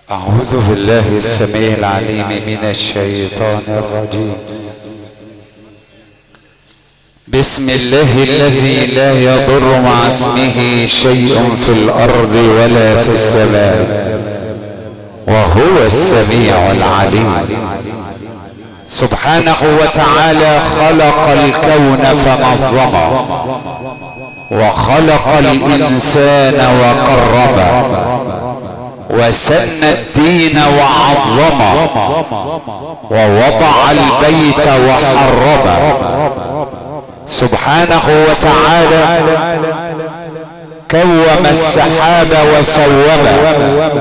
أعوذ بالله السميع العليم من الشيطان الرجيم. بسم الله الذي لا يضر مع اسمه شيء في الأرض ولا في السماء وهو السميع العليم. سبحانه وتعالى خلق الكون فنظمه وخلق الإنسان وقربه وسن الدين وعظمه ووضع البيت وحرمه. سبحانه وتعالى كوم السحاب وسومه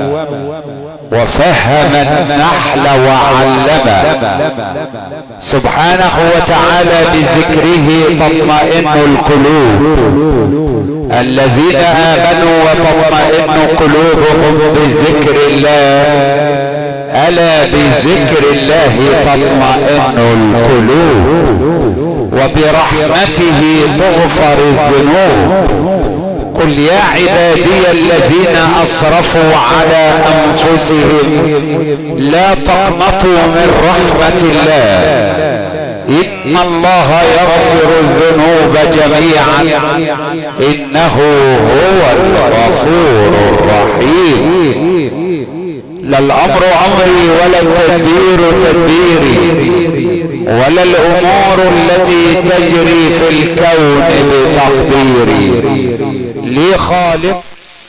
وفهم النحل وعلمه. سبحانه وتعالى بذكره تطمئن القلوب. الذين آمنوا وتطمئن قلوبهم بذكر الله ألا بذكر الله تطمئن القلوب وبرحمته تغفر الذنوب. قل يا عبادي الذين أسرفوا على أنفسهم لا تقنطوا من رحمة الله إن الله يغفر الذنوب جميعا إنه هو الغفور الرحيم. لا الأمر أمري ولا التدبير تدبيري ولا الأمور التي تجري في الكون بتقديري. لي خالق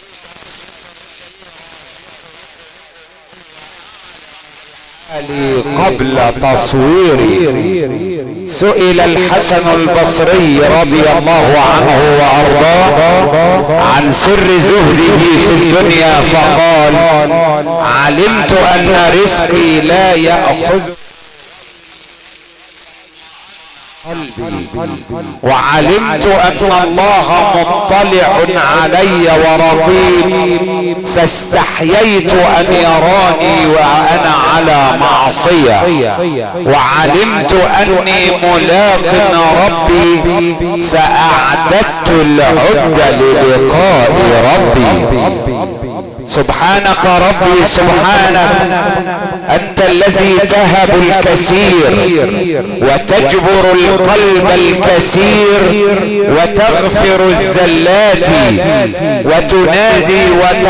قبل تصويري. سئل الحسن البصري رضي الله عنه وأرضاه عن سر زهده في الدنيا فقال: علمت أن رزقي لا يأخذ وعلمت أن الله مطلع علي ورقيب فاستحييت أن يراني وأنا على معصية وعلمت أني ملاق ربي فأعددت العدة للقاء ربي. سبحانك ربي سبحانك أنت الذي تهب الكثير وتجبر القلب الكثير وتغفر الزلات وتنادي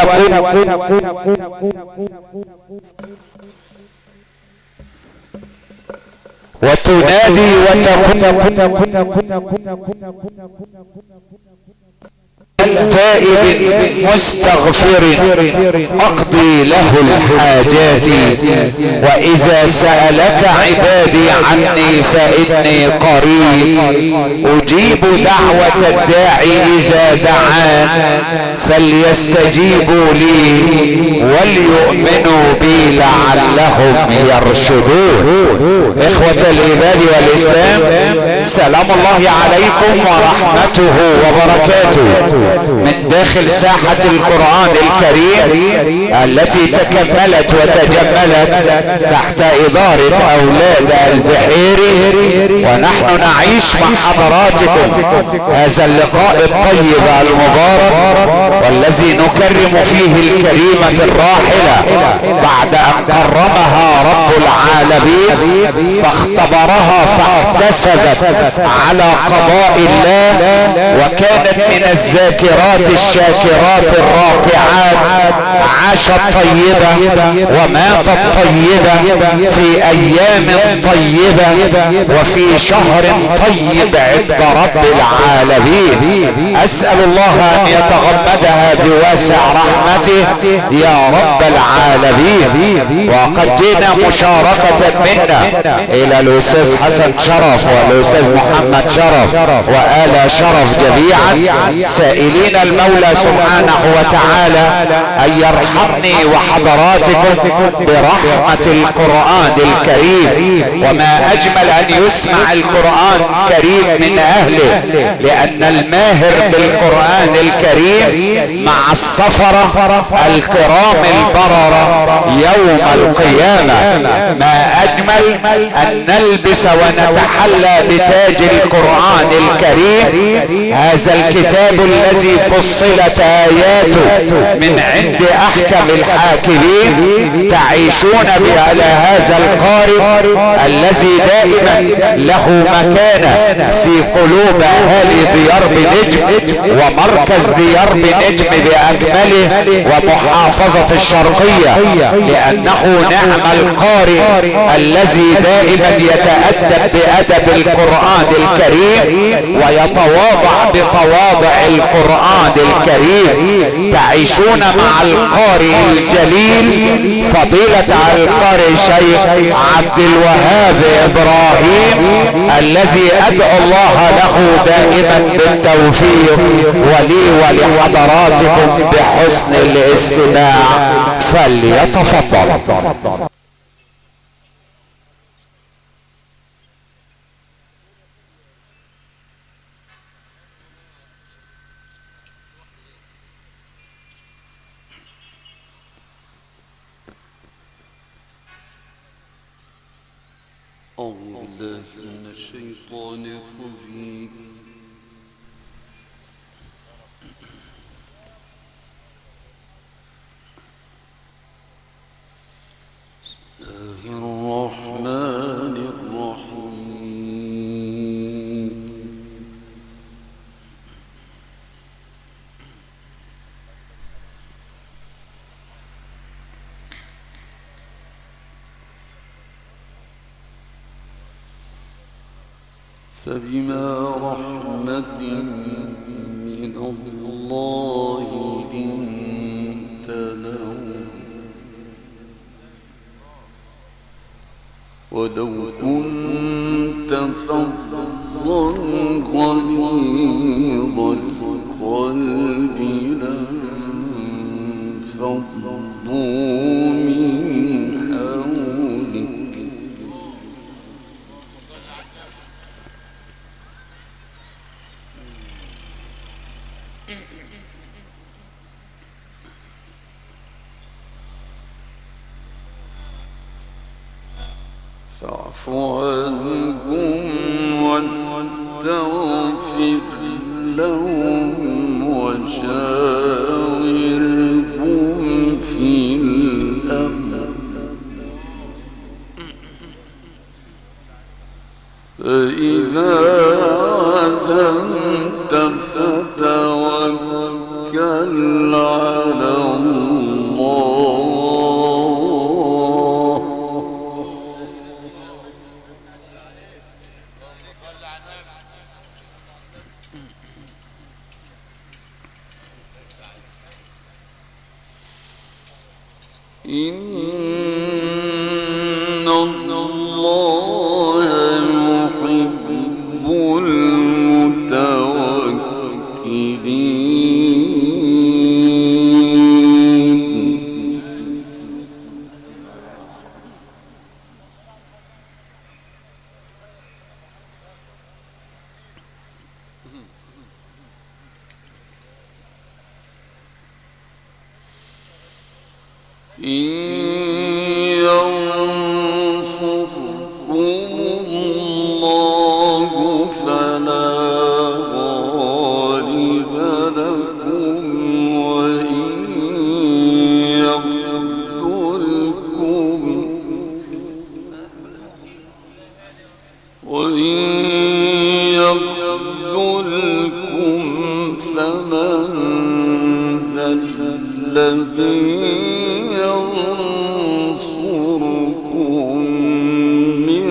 تائب مستغفر أقضي له الحاجات وإذا سألك عبادي عني فإني قريب أجيب دعوة الداعي إذا دعان فليستجيبوا لي وليؤمنوا بي لعلهم يرشدون. إخوة الإيمان والإسلام، سلام الله عليكم ورحمته وبركاته من داخل ساحة القرآن الكريم التي تكملت وتجملت تحت إدارة أولاد البحيري، ونحن نعيش مع حضراتكم هذا اللقاء الطيب المبارك والذي نكرم فيه الكريمة الراحلة بعد أن كرمها رب العالمين فاختبرها فاحتسبت على قضاء الله وكانت من الذاكرات الشاكرات الراكعات، عاشت طيبة وماتت طيبة في أيام طيبة وفي شهر طيب عند رب العالمين. أسأل الله أن يتغمدها بواسع رحمته يا رب العالمين. وقد جئنا مشاركة منا إلى الأستاذ حسن شرف والأستاذ محمد شرف وآل شرف جميعا سائلين المولى سبحانه وتعالى أن يرحمني وحضراتكم برحمة القرآن الكريم. وما أجمل أن يسمع القرآن الكريم من اهله، لان الماهر بالقرآن الكريم مع السفرة الكرام البررة يوم القيامة. ما اجمل ان نلبس ونتحلى بتاج القرآن الكريم، هذا الكتاب الذي فصلت آياته من عند احكم الحاكمين، تعيشون على هذا القارئ الذي دائما له مكانة في قلوب اهالي ديار بنجم ومركز ديار بنجم باكمله ومحافظة الشرقية، لانه نعم القارئ الذي دائما يتأدب بأدب القرآن الكريم ويتواضع بتواضع القرآن الكريم. تعيشون مع القارئ الجليل فضيلة القارئ شيخ عبد الوهاب إبراهيم، الذي أدعو الله له دائما بالتوفيق، ولي ولحضراتكم بحسن الاستماع، فليتفضل. أعوذ بالله من الشيطان الرجيم. بسم الله الرحمن الرحيم. فبما رحمة من الله لنت لهم، ولو كنت فظا غليظ القلب لانفضوا من حولك، فاعف عنهم واستغفر لهم وشاورهم في الأمر، فإذا عزمت فتوكل على الله، إن الله يحب المتوكلين. إن ينصركم الله فلا غالب لكم، وإن يخذلكم فمن ذا الذي ينصركم من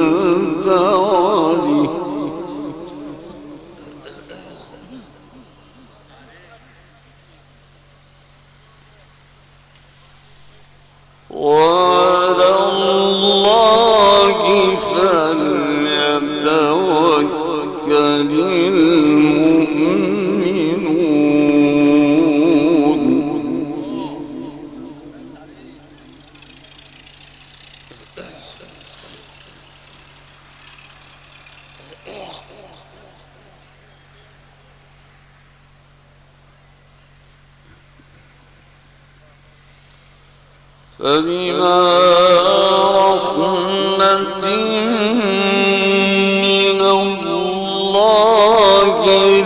بعده، وعلى الله فليتوكل المؤمنون. فبما رحمة من الله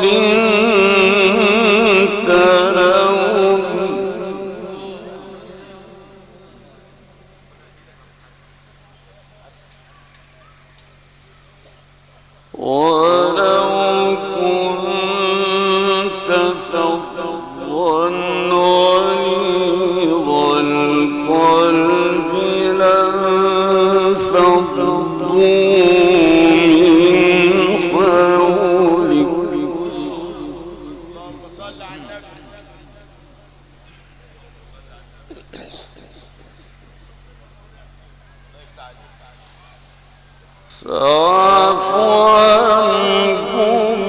لنت لهم ولو كنت فظا غليظ القلب لانفضوا من حولك فاعف عنهم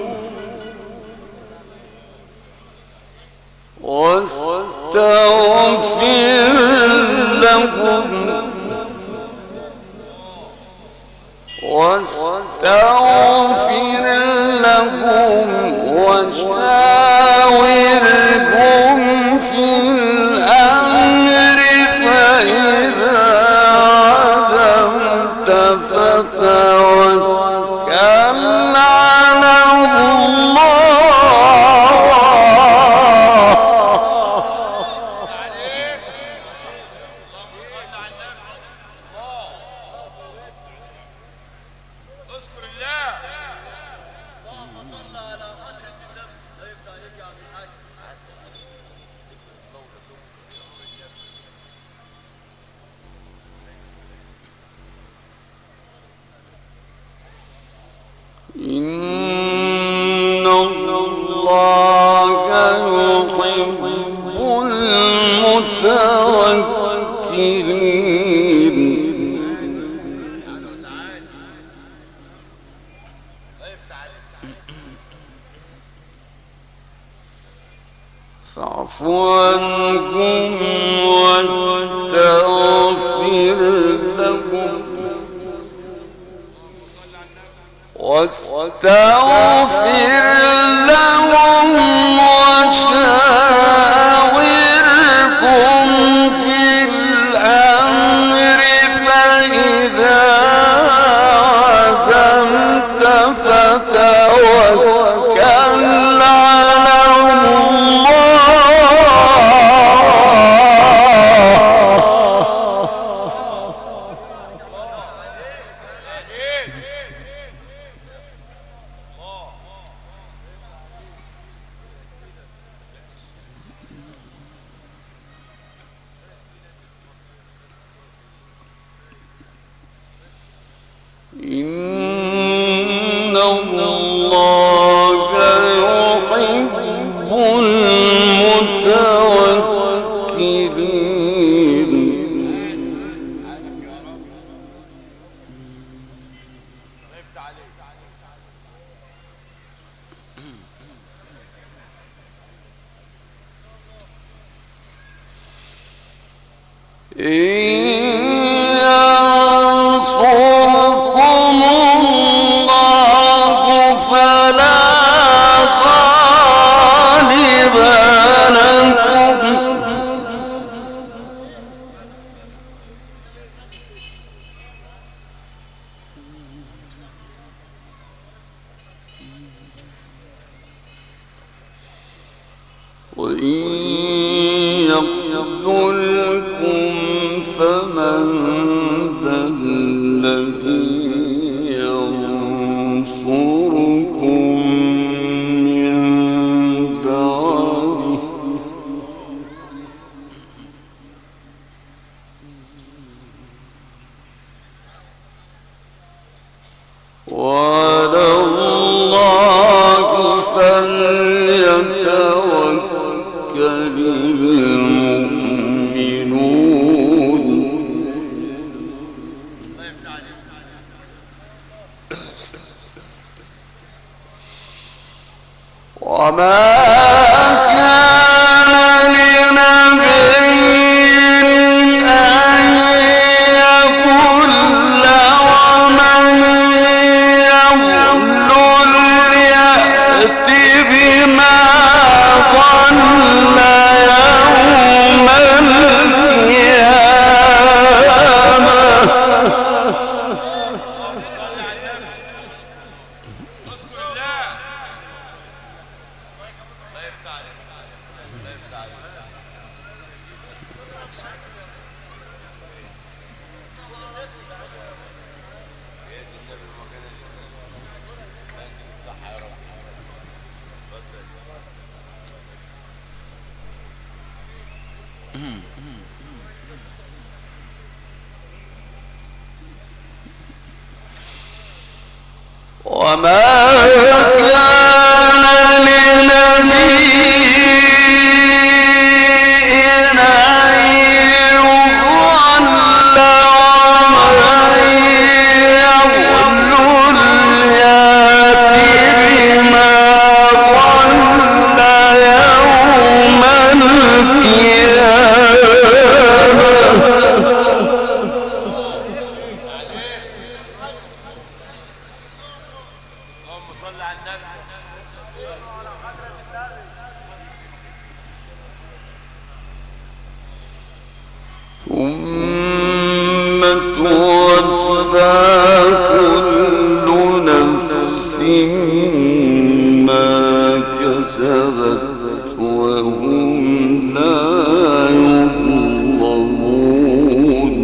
واستغفر لهم وشاورهم في الأمر فإذا عزمت فتوكل على الله إن الله يحب المتوكلين فاعف عنهم واستغفر لهم وشاوركم في الأمر فإذا عزمت فتوكل على الله إن الله يحب المتوكلين ينصركم الله فلا غالب لكم وإن يخذلكم فمن ذا الذي ينصركم من بعده وعلى الله فليتوكل المؤمنون وما كان لنبي أن يغل ومن يغل وما كان لنبي ثم توفى كل نفس ما كسبت وهم لا يظلمون.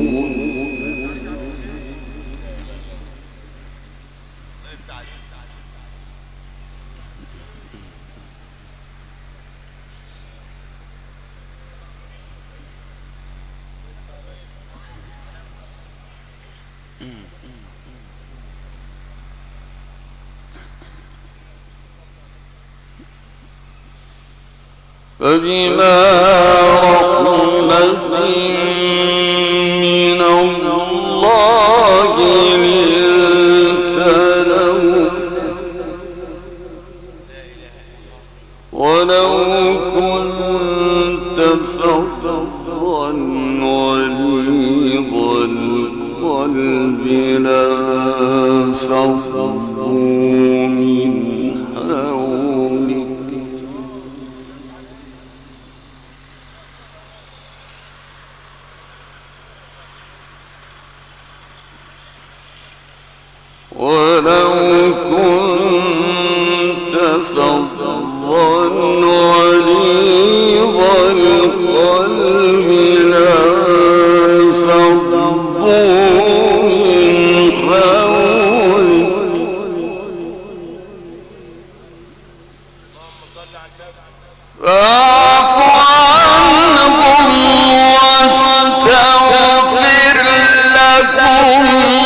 فبما رحمة من الله لنت لهم ولو كنت فظا غليظ القلب لانفضوا من حولك ولو كنت فظا غليظ القلب لانفضوا من حولك فاعف عنهم واستغفر لهم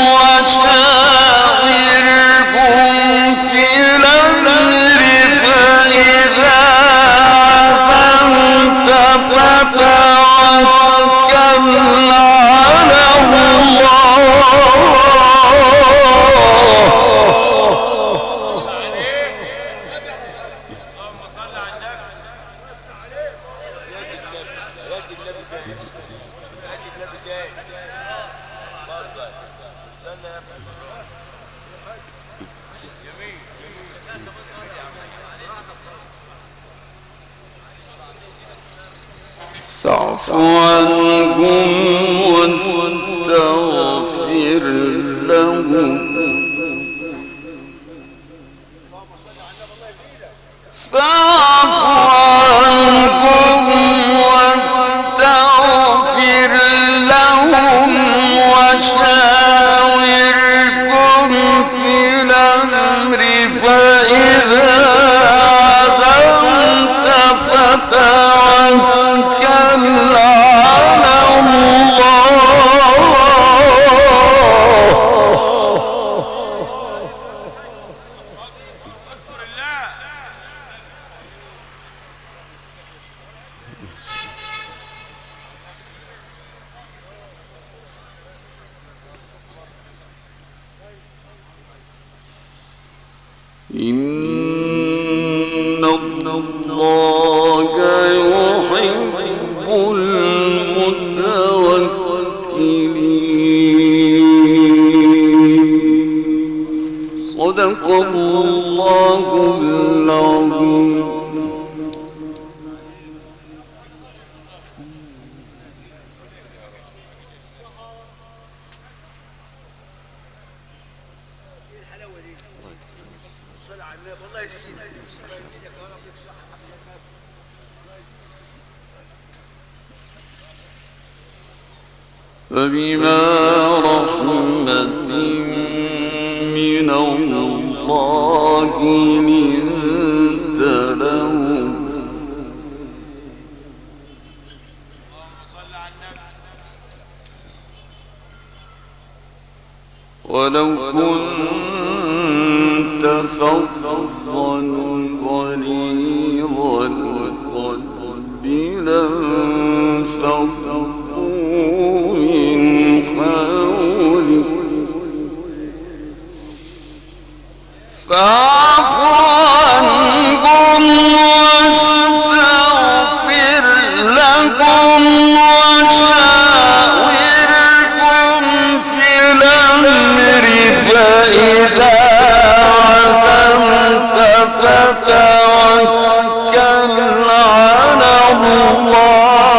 وشاورهم في الأمر فإذا عزمت فتوكل على الله. فاعف عنهم واستغفر لهم فاعف عنهم واستغفر لهم وشاورهم في الأمر فإذا عزمت فتوكل على الله. إن الله يحب المتوكلين. صدق الله العظيم. فبما رحمة من الله لنت لهم ولو كنت فظا غليظ القلب لانفضوا من حولك فاعف عنهم واستغفر لهم وشاورهم في الأمر فإذا عزمت فتوكل على الله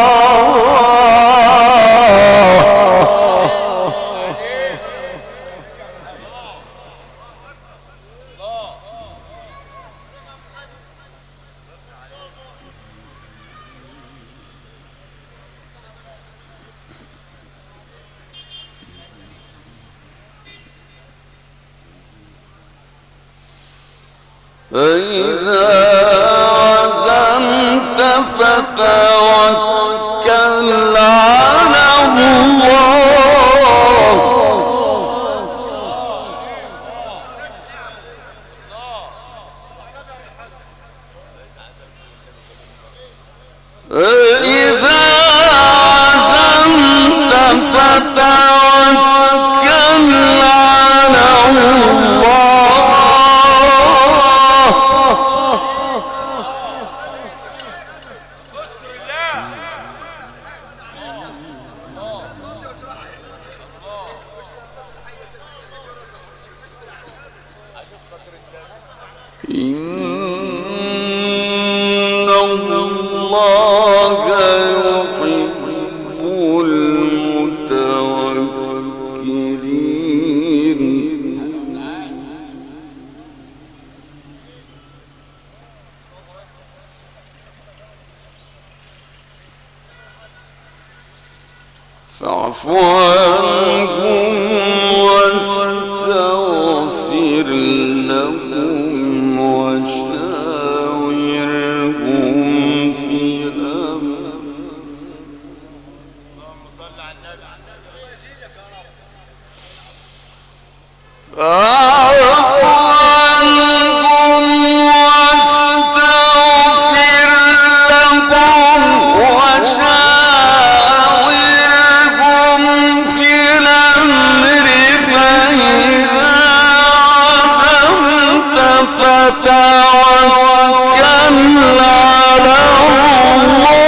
فإذا عزمت فتوكل على الله فإذا عزمت فتوكل على الله إن الله يحب المتوكلين فاعف عنهم واستغفر لهم وشاورهم في الأمر فاعف عنهم واستغفر لهم وشاورهم في الأمر فإذا عزمت فتوكل على الله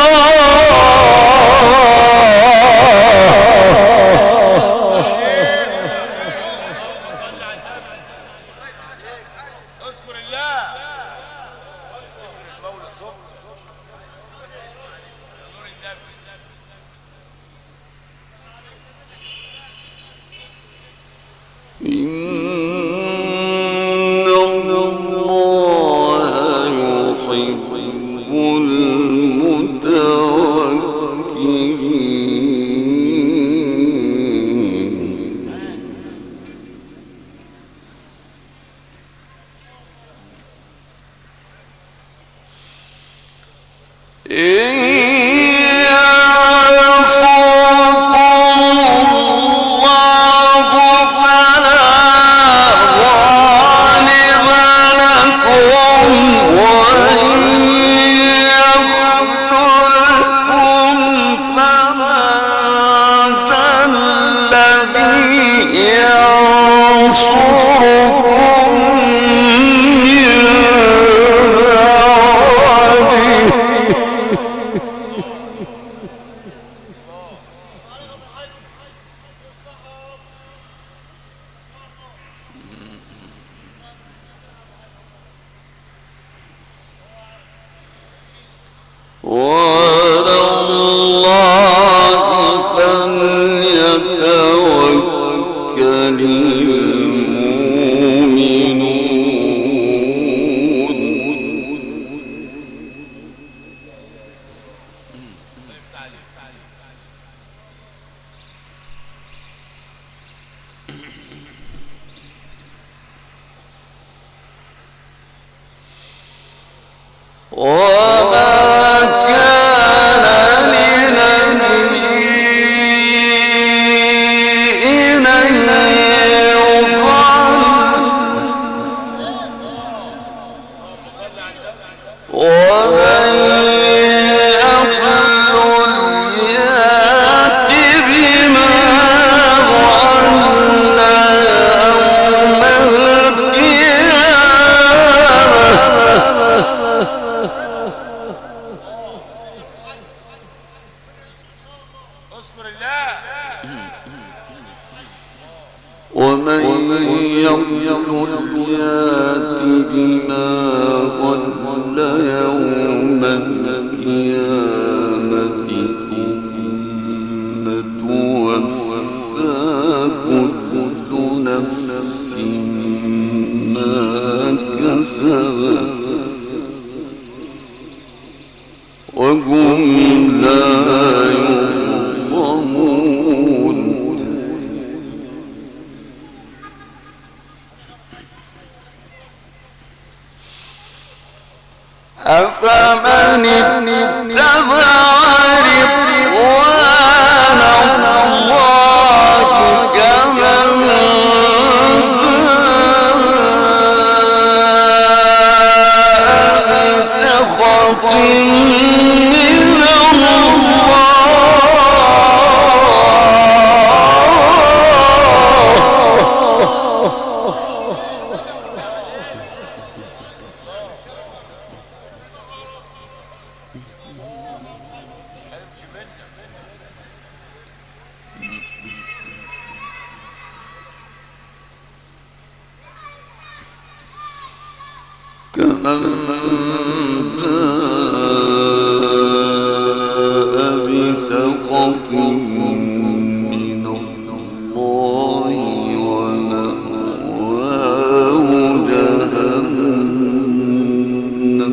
إن الله يحب المتوكلين وهم لا يظلمون. أفمن اتبع رضوان الله كمن باء بسخط من كمن باء بسخط من الله ومأواه جهنم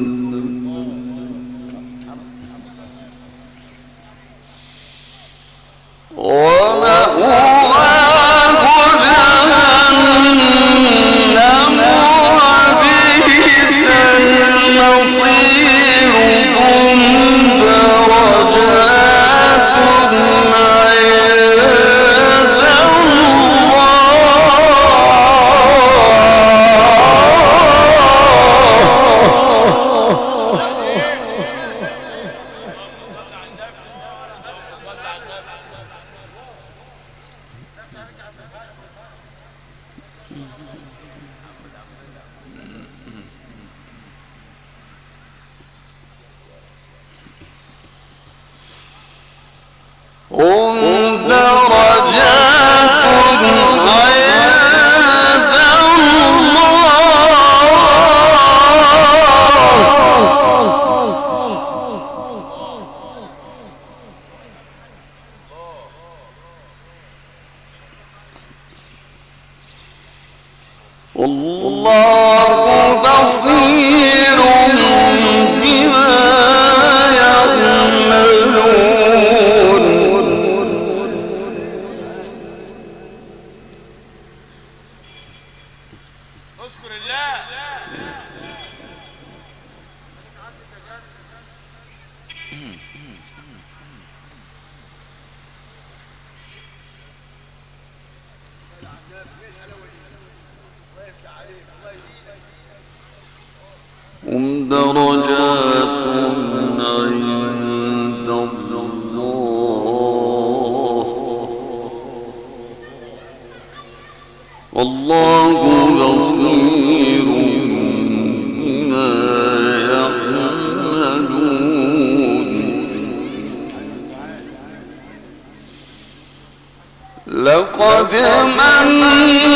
هم درجات عند الله والله بصير بما يعملون. اذكر الله. هم درجات عند الله والله بصير بما يعملون. لقد من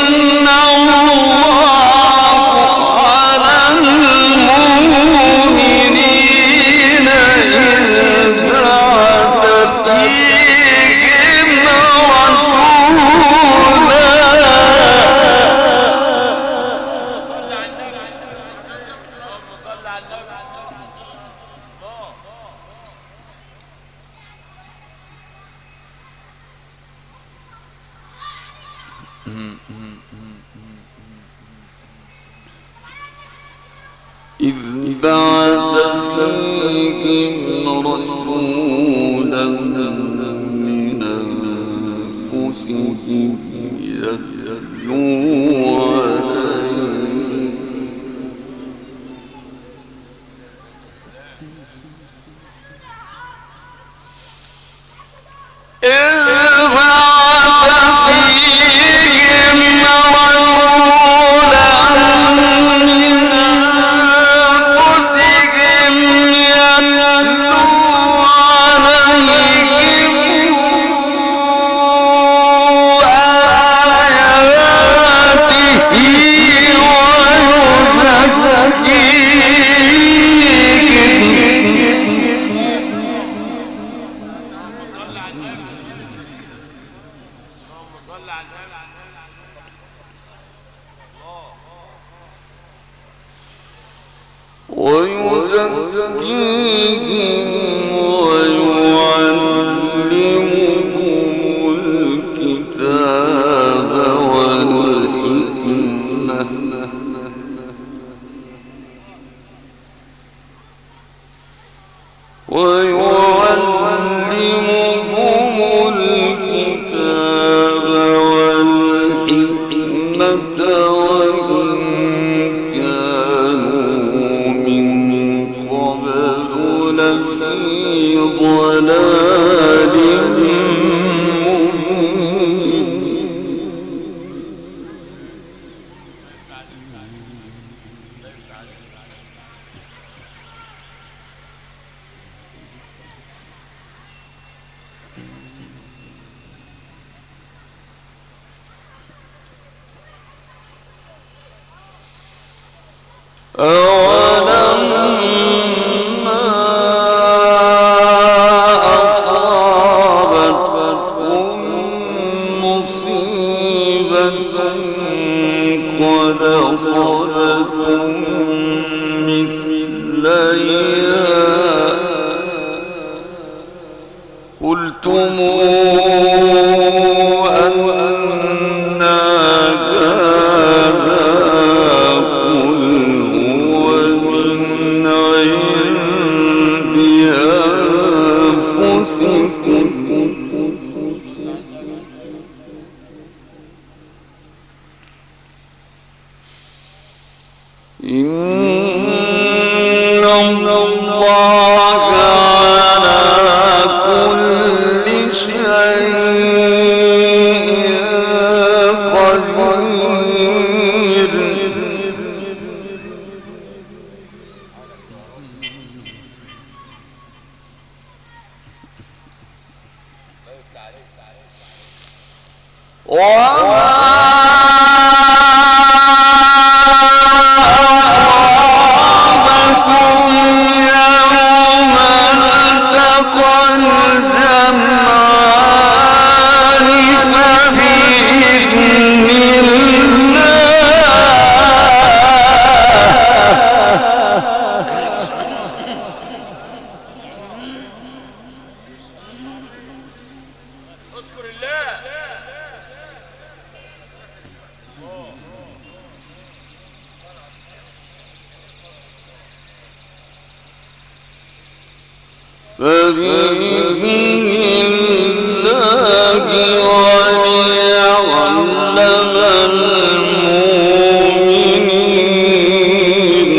الله على المؤمنين إذ بعث فيهم رسولا إذ بعث فيهم رسولا من أنفسهم يتلو عليهم ويزكيهم ويعلمهم الكتاب والحكمة قلتم أن هذا قل هو من عند أنفسكم إن الله على كل شيء قدير فبإذن الله وليعلم المؤمنين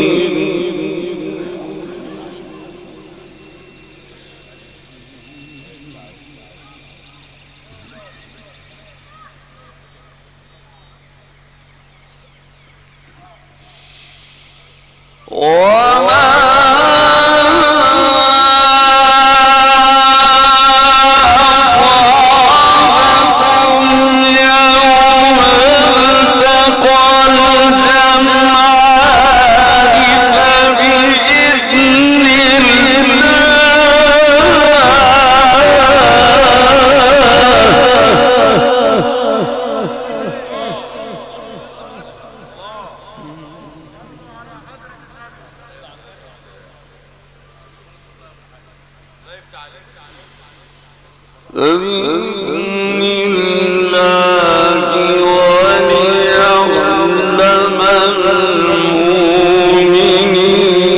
بإذن الله وليعلم المؤمنين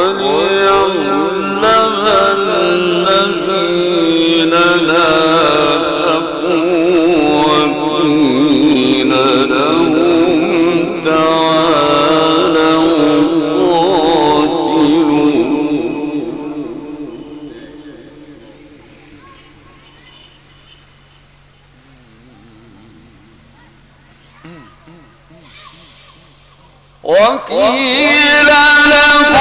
وقيل لهم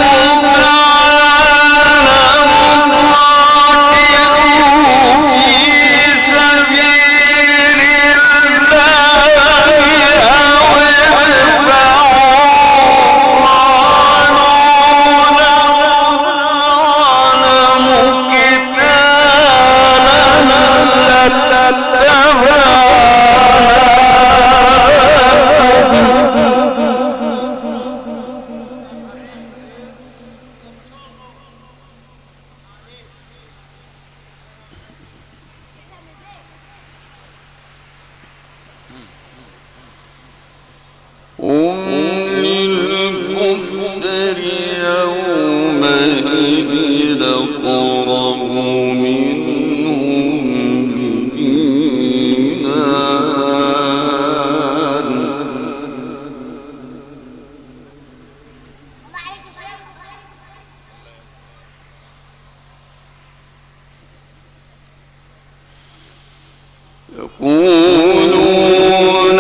يقولون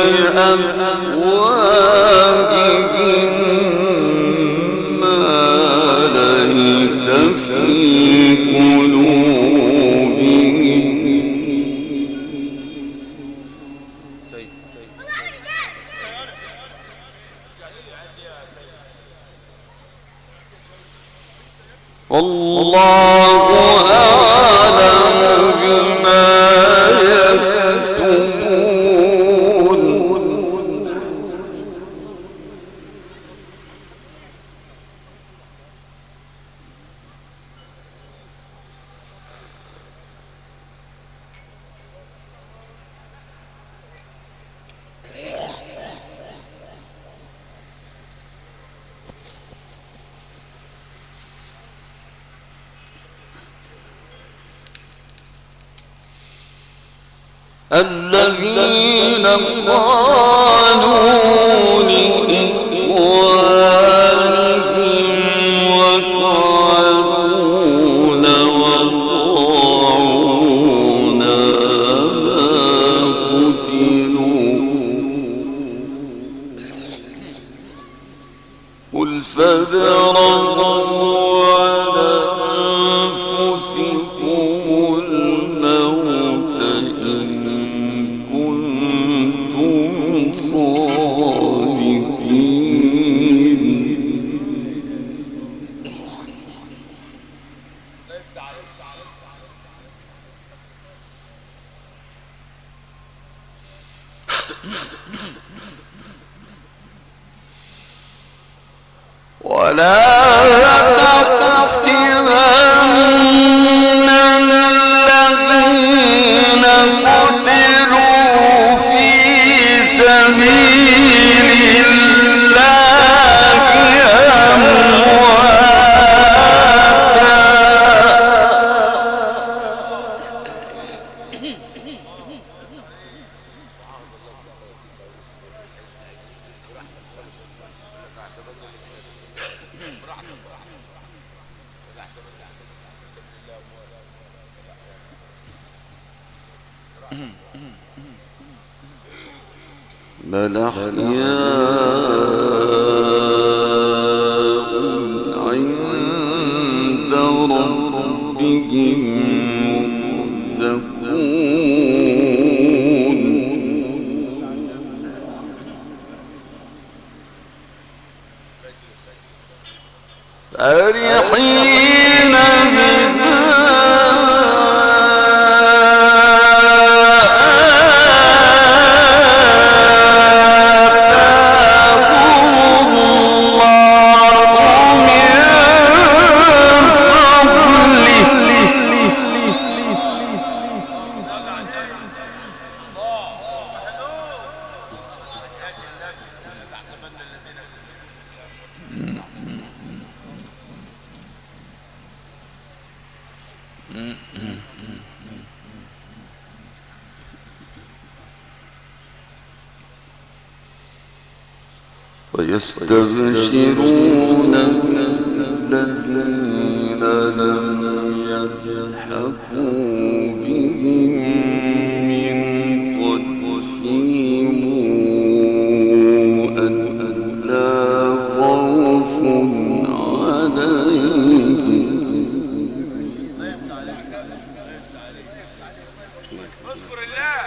بأفواههم ما ليس في قلوبهم والله أعلم بما يكتمون الذين قالوا لإخوانهم وقعدون وطاعون ما قتلوا قل فادرءوا على أنفسكم الموت ولا تحسبن الذين قتلوا في سبيل الله أمواتا بل أحياء عند ربهم يرزقون فرحين بما ويستبشرون الذين لم يلحقوا بهم من خلفهم ألا خوف عليهم اذكر الله.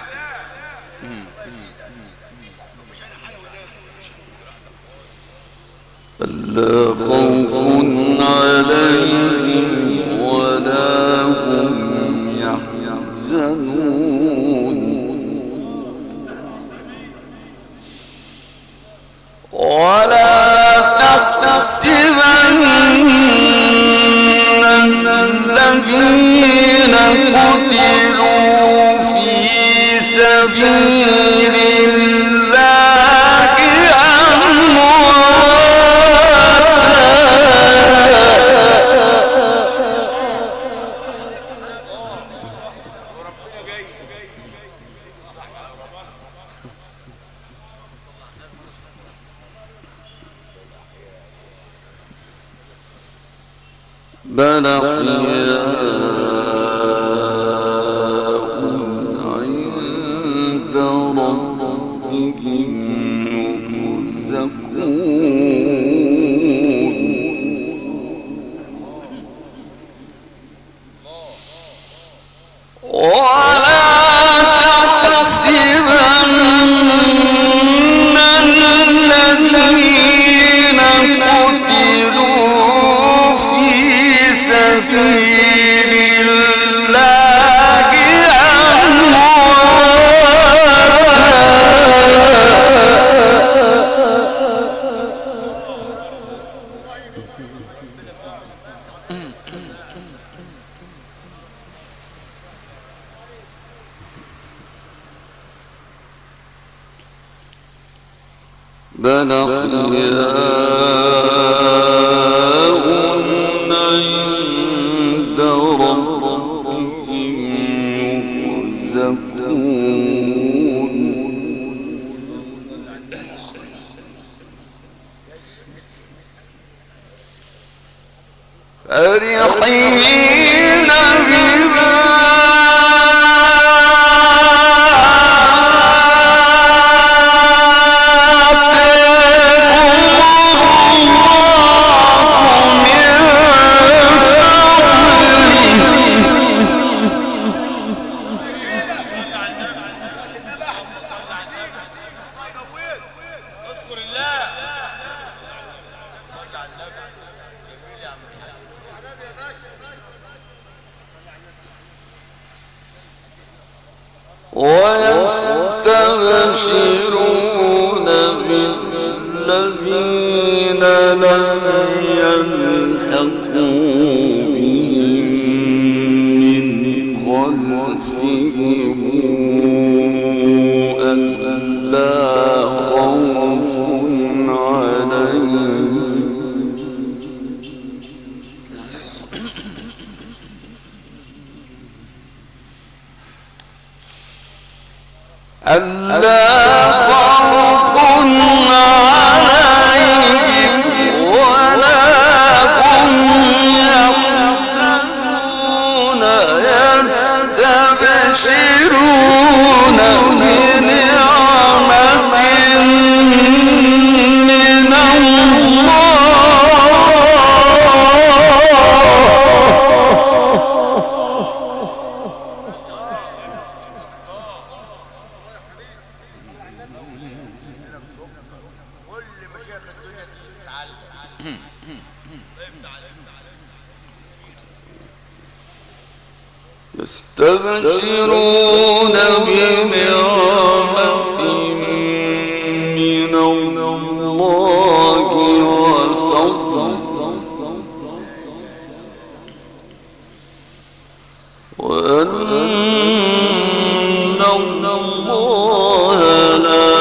ألا خوف عليهم ولا هم يحزنون ولا تحسبن الذين قتلوا في سبيل الله وربنا جاي. بل أحياء عند ربهم يرزقون ولا تحسبن الذين قتلوا في سبيل الله بل أحياء عند ربهم يرزقون فرحين بما اذكر الله. صل على النبي. جميل يا عم الحاج. النبي يا باشا. ويستبشرون بالذين لم يلحقوا بهم من خلفهم ألا خوف عليهم ألا خوف عليهم ولا هم يحزنون يستبشرون بنعمة من الله كل مشايخ الدنيا تتعلم. يستبشرون بنعمة من الله وفضل وأن الله لا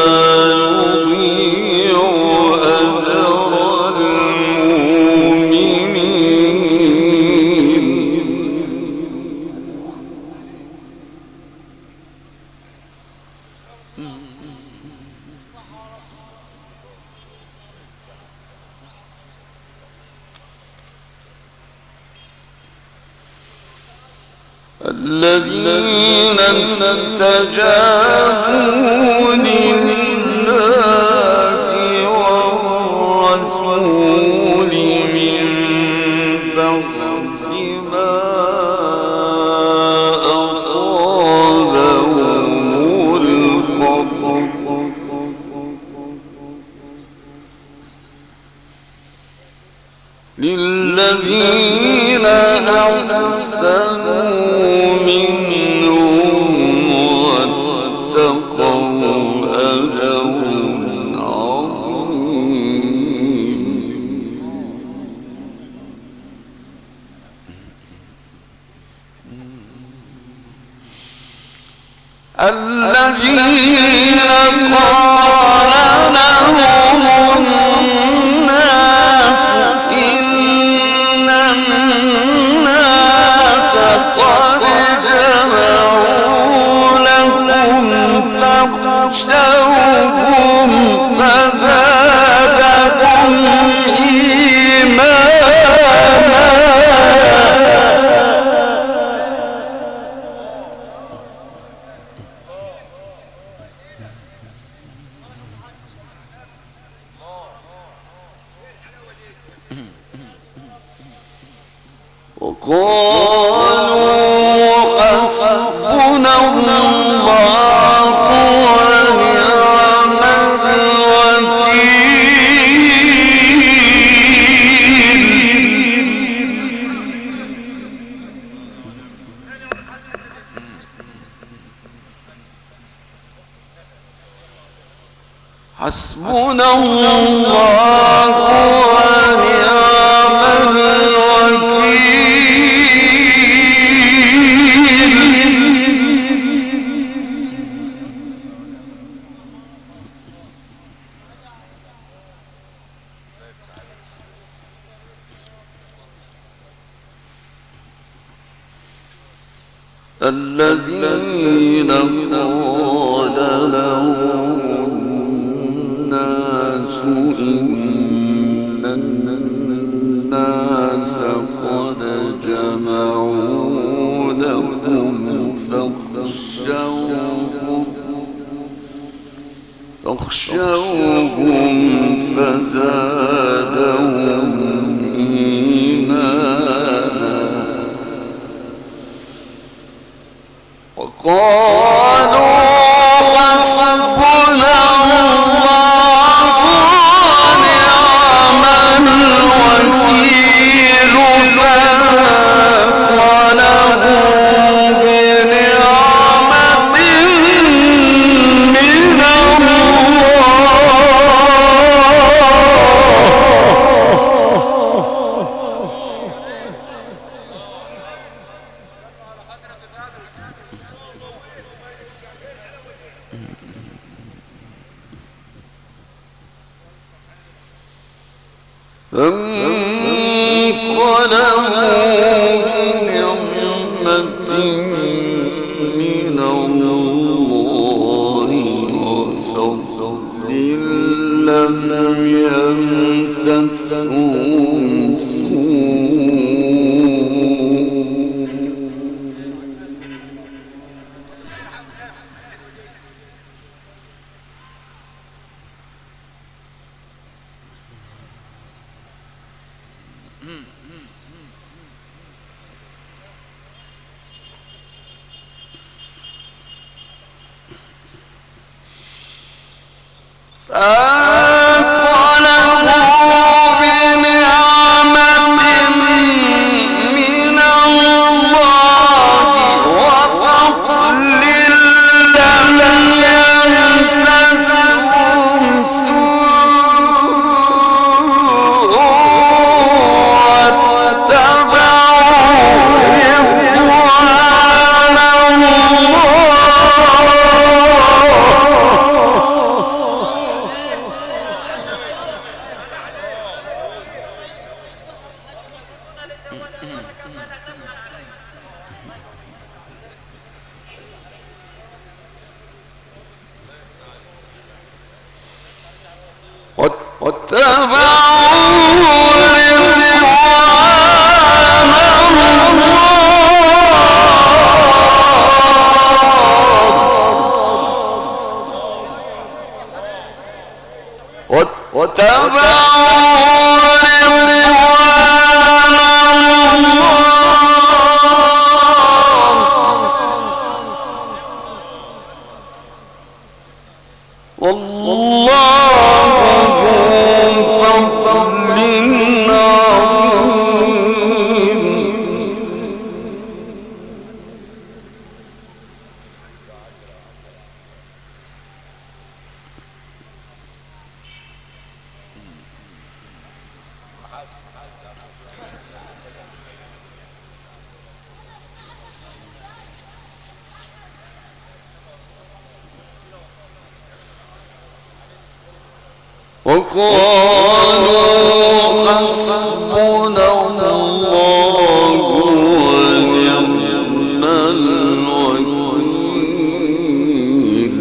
يضيع أجر المؤمنين الذين استجابوا لله والرسول من بعد ما أصابهم القرح للذين أحسنوا منهم واتقوا أجر عظيم. الذين قال لهم الناس إن الناس قد جمعوا لكم فاخشوهم فزادهم إيمانا. وقالوا حسبنا الله ونعم الوكيل. حسبنا الله ونعم الوكيل. الذين قال لهم الناس إن الناس قد جمعوا لكم فاخشوهم فزادهم إيمانا. وقالوا حسبنا الله ونعم الوكيل. فانقلبوا بنعمة من الله وفضل لم يمسسهم سوء واتبعوا رضوان الله وقالوا حسبنا الله ونعم الوكيل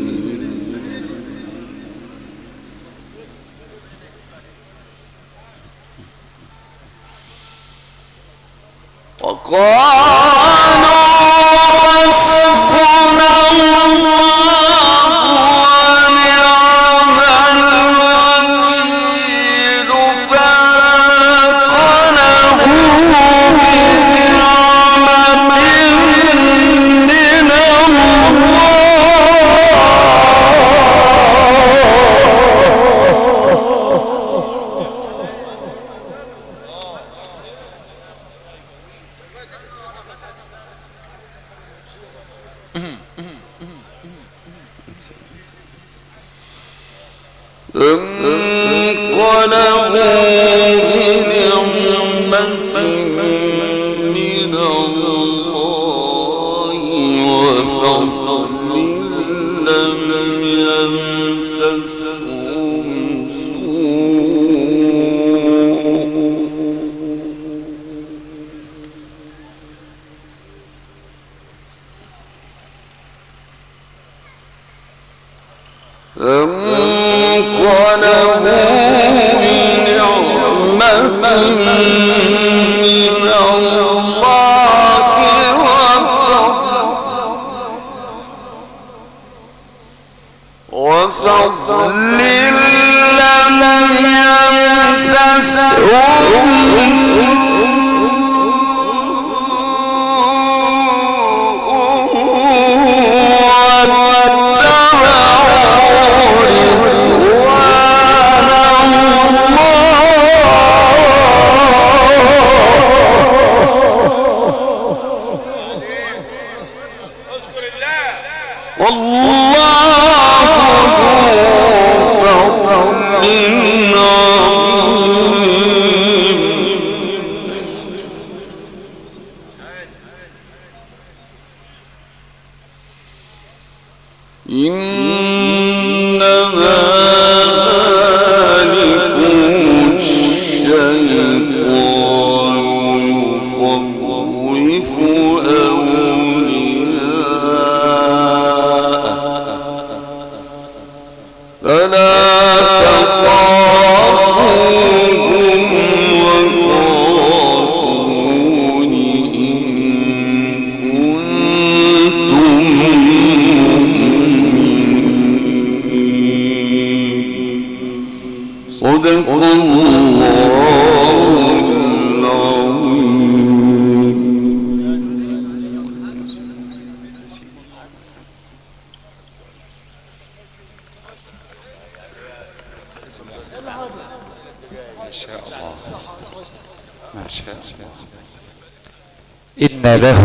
إن له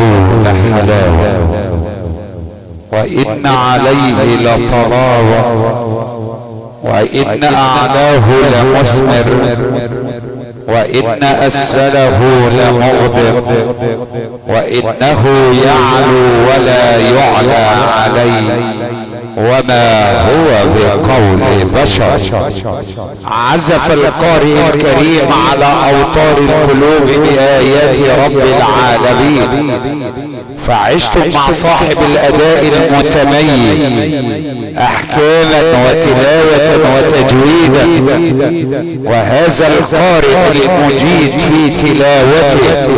لحلاوة وإن عليه لطلاوة وإن أعلاه لمثمر وإن أسفله لمغضب وإنه يعلو ولا يعلى عليه وما هو بقول بشر. عزف القارئ الكريم على أوتار القلوب بآيات رب العالمين، فعشتم مع صاحب الأداء المتميز أحكاما وتلاوة وتجويدا، وهذا القارئ المجيد في تلاوته،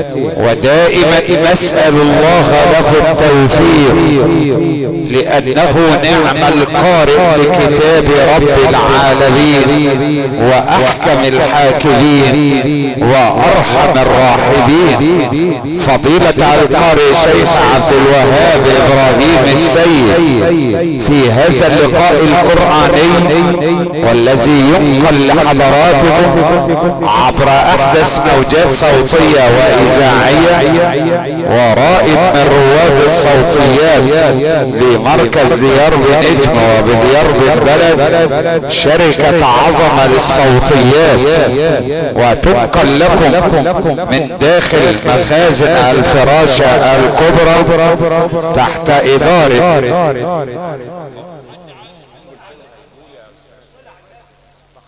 ودائما نسأل الله له التوفيق لأنه نعم القارئ لكتاب رب العالمين وأحكم الحاكمين وأرحم الراحمين، فضيلة القارئ شيخ عبد الوهاب إبراهيم السيد في هذا اللقاء القرآني والذي ينقل لحضراتكم عبر أحدث موجات صوتية وإذاعية، ورائد من رواد الصوتيات بمركز ديار بنجم وبديار البلد شركة عظمة للصوتيات، وتنقل لكم من داخل مخازن الفراشة الكبرى تحت إدارة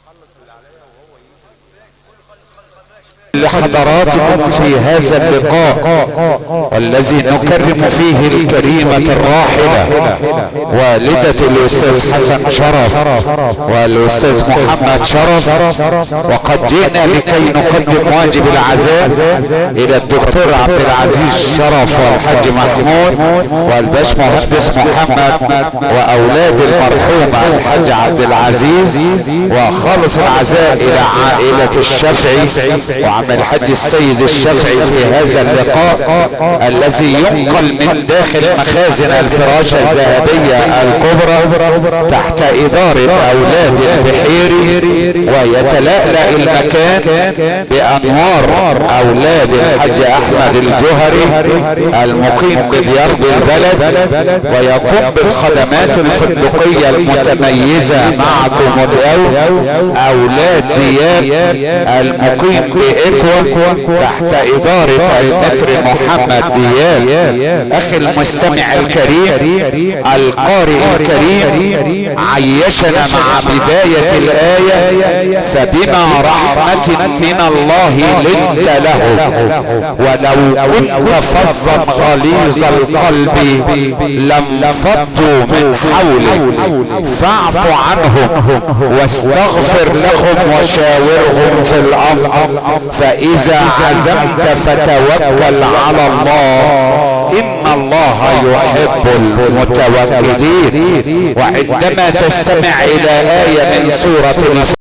لحضراتكم في هذا اللقاء والذي نكرم فيه الكريمة الراحلة والدة الأستاذ حسن شرف والأستاذ محمد شرف. وقد جئنا لكي نقدم واجب العزاء إلى الدكتور عبد العزيز شرف والحاج محمود والباش مهندس محمد وأولاد المرحوم الحاج عبد العزيز، وخالص العزاء إلى عائلة الشافعي وعم الحاج السيد الشافعي في هذا اللقاء الذي ينقل من داخل مخازن الفراشة الذهبية الكبرى تحت إدارة أولاد البحيري، ويتلألأ المكان بأنوار أولاد الحاج أحمد الجوهري المقيم بديار البلد، ويقوم بالخدمات الفندقية المتميزة معكم اليوم أولاد دياب المقيم بإكوا تحت إدارة المتر محمد دياب. أخي المستمع الكريم القارئ الكريم، عيشنا مع بداية الآية: فبما رحمة من الله لنت له ولو كنت فظا غليظ القلب لانفضوا من حولك فاعف عنهم واستغفر لهم وشاورهم في الأمر فإذا عزمت فتوكل على الله إن الله يحب المتوكلين. وعندما تستمع إلى آية من سورة